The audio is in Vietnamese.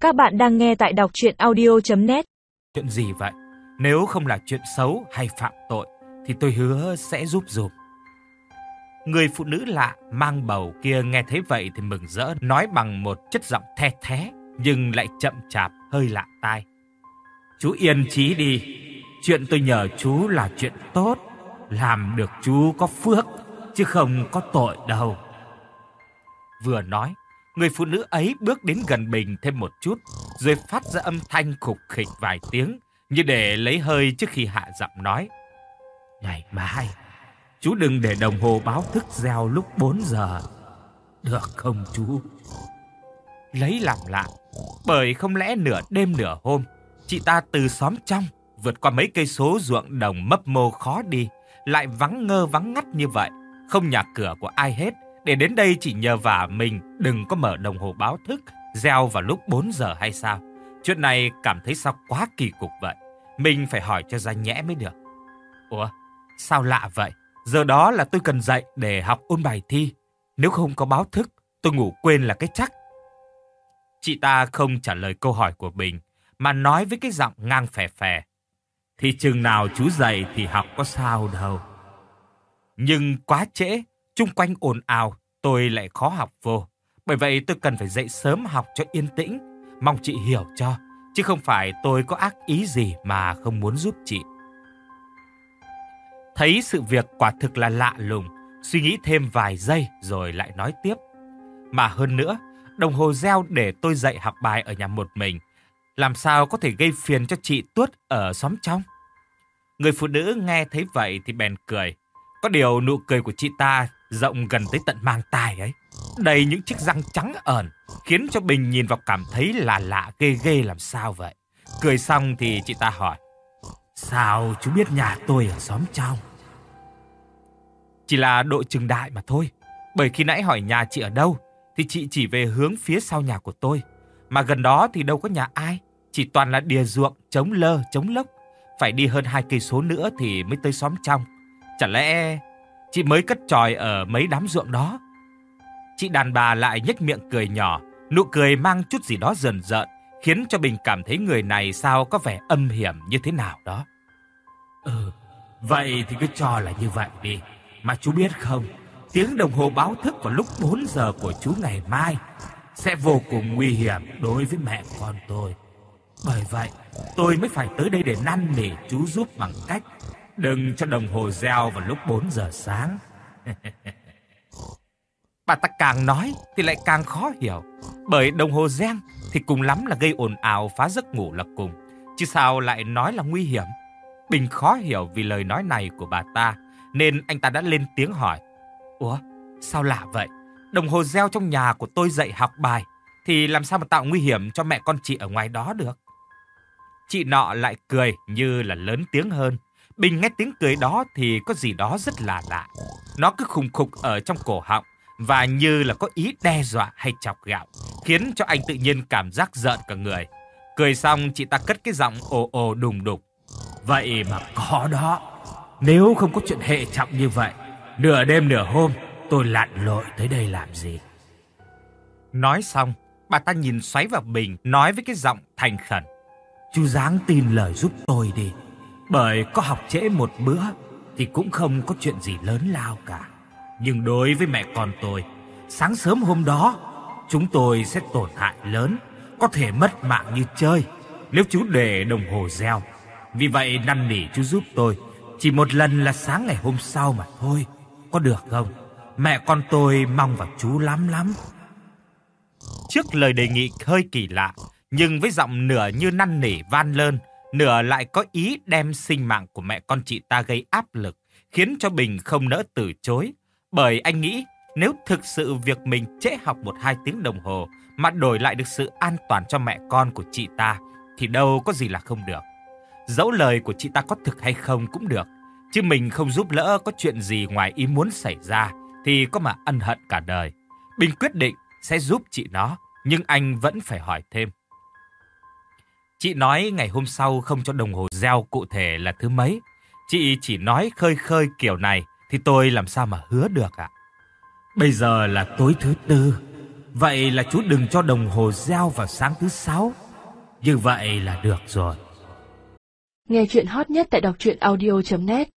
Các bạn đang nghe tại đọc truyện audio.net. Chuyện gì vậy? Nếu không là chuyện xấu hay phạm tội thì tôi hứa sẽ giúp dùm. Người phụ nữ lạ mang bầu kia nghe thấy vậy thì mừng rỡ, nói bằng một chất giọng the thé nhưng lại chậm chạp, hơi lạ tai. Chú yên chí đi, chuyện tôi nhờ chú là chuyện tốt, làm được chú có phước chứ không có tội đâu. Vừa nói, người phụ nữ ấy bước đến gần Bình thêm một chút, rồi phát ra âm thanh khục khịch vài tiếng, như để lấy hơi trước khi hạ giọng nói. Ngày mai, chú đừng để đồng hồ báo thức reo lúc 4 giờ. Được không chú? Lấy làm lạ, bởi không lẽ nửa đêm nửa hôm, chị ta từ xóm trong, vượt qua mấy cây số ruộng đồng mấp mô khó đi, lại vắng ngơ vắng ngắt như vậy, không nhà cửa của ai hết, để đến đây chỉ nhờ vả mình đừng có mở đồng hồ báo thức reo vào lúc 4 giờ hay sao? Chuyện này cảm thấy sao quá kỳ cục vậy. Mình phải hỏi cho ra nhẽ mới được. Ủa, sao lạ vậy? Giờ đó là tôi cần dậy để học ôn bài thi. Nếu không có báo thức, tôi ngủ quên là cái chắc. Chị ta không trả lời câu hỏi của Bình, mà nói với cái giọng ngang phè phè. Thì chừng nào chú dậy thì học có sao đâu. Nhưng quá trễ, chung quanh ồn ào, tôi lại khó học vô. Bởi vậy tôi cần phải dậy sớm học cho yên tĩnh. Mong chị hiểu cho, chứ không phải tôi có ác ý gì mà không muốn giúp chị. Thấy sự việc quả thực là lạ lùng, suy nghĩ thêm vài giây rồi lại nói tiếp. Mà hơn nữa, đồng hồ reo để tôi dậy học bài ở nhà một mình, làm sao có thể gây phiền cho chị Tuốt ở xóm trong? Người phụ nữ nghe thấy vậy thì bèn cười. Có điều nụ cười của chị ta rộng gần tới tận mang tai ấy, đầy những chiếc răng trắng ẩn, khiến cho Bình nhìn vào cảm thấy là lạ ghê ghê làm sao vậy. Cười xong thì chị ta hỏi. Sao chú biết nhà tôi ở xóm trong? Chỉ là độ chừng đại mà thôi. Bởi khi nãy hỏi nhà chị ở đâu thì chị chỉ về hướng phía sau nhà của tôi. Mà gần đó thì đâu có nhà ai, chỉ toàn là đìa ruộng trống lơ trống lốc. Phải đi hơn 2 cây số nữa thì mới tới xóm trong. Chẳng lẽ chị mới cất chòi ở mấy đám ruộng đó? Chị đàn bà lại nhếch miệng cười nhỏ, nụ cười mang chút gì đó rờn rợn, khiến cho Bình cảm thấy người này sao có vẻ âm hiểm như thế nào đó. Vậy thì cứ cho là như vậy đi. Mà chú biết không, tiếng đồng hồ báo thức vào lúc 4 giờ của chú ngày mai sẽ vô cùng nguy hiểm đối với mẹ con tôi. Bởi vậy, tôi mới phải tới đây để năn nỉ chú giúp bằng cách đừng cho đồng hồ reo vào lúc 4 giờ sáng. Bà ta càng nói thì lại càng khó hiểu. Bởi đồng hồ reng thì cùng lắm là gây ồn ào phá giấc ngủ là cùng, chứ sao lại nói là nguy hiểm. Bình khó hiểu vì lời nói này của bà ta, nên anh ta đã lên tiếng hỏi. Ủa, sao lạ vậy? Đồng hồ reo trong nhà của tôi dậy học bài thì làm sao mà tạo nguy hiểm cho mẹ con chị ở ngoài đó được? Chị nọ lại cười như là lớn tiếng hơn. Bình nghe tiếng cười đó thì có gì đó rất là lạ. Nó cứ khùng khục ở trong cổ họng và như là có ý đe dọa hay chọc ghẹo, khiến cho anh tự nhiên cảm giác rợn cả người. Cười xong chị ta cất cái giọng ồ ồ đùng đục. Vậy mà có đó. Nếu không có chuyện hệ trọng như vậy, nửa đêm nửa hôm tôi lặn lội tới đây làm gì? Nói xong, bà ta nhìn xoáy vào Bình, nói với cái giọng thành khẩn. Chú ráng tin lời giúp tôi đi. Bởi có học trễ một bữa thì cũng không có chuyện gì lớn lao cả. Nhưng đối với mẹ con tôi, sáng sớm hôm đó chúng tôi sẽ tổn hại lớn, có thể mất mạng như chơi nếu chú để đồng hồ reo. Vì vậy năn nỉ chú giúp tôi chỉ một lần là sáng ngày hôm sau mà thôi. Có được không? Mẹ con tôi mong vào chú lắm lắm. Trước lời đề nghị hơi kỳ lạ, nhưng với giọng nửa như năn nỉ van lơn, nửa lại có ý đem sinh mạng của mẹ con chị ta gây áp lực, khiến cho Bình không nỡ từ chối. Bởi anh nghĩ nếu thực sự việc mình trễ học 1-2 tiếng đồng hồ mà đổi lại được sự an toàn cho mẹ con của chị ta thì đâu có gì là không được. Dẫu lời của chị ta có thực hay không cũng được, chứ mình không giúp lỡ có chuyện gì ngoài ý muốn xảy ra thì có mà ân hận cả đời. Bình quyết định sẽ giúp chị nó, nhưng anh vẫn phải hỏi thêm. Chị nói ngày hôm sau không cho đồng hồ reo cụ thể là thứ mấy. Chị chỉ nói khơi khơi kiểu này thì tôi làm sao mà hứa được ạ? Bây giờ là tối thứ Tư, Vậy là chú đừng cho đồng hồ reo vào sáng thứ 6. Như vậy là được rồi. Nghe chuyện hot nhất tại đọc truyện audio.net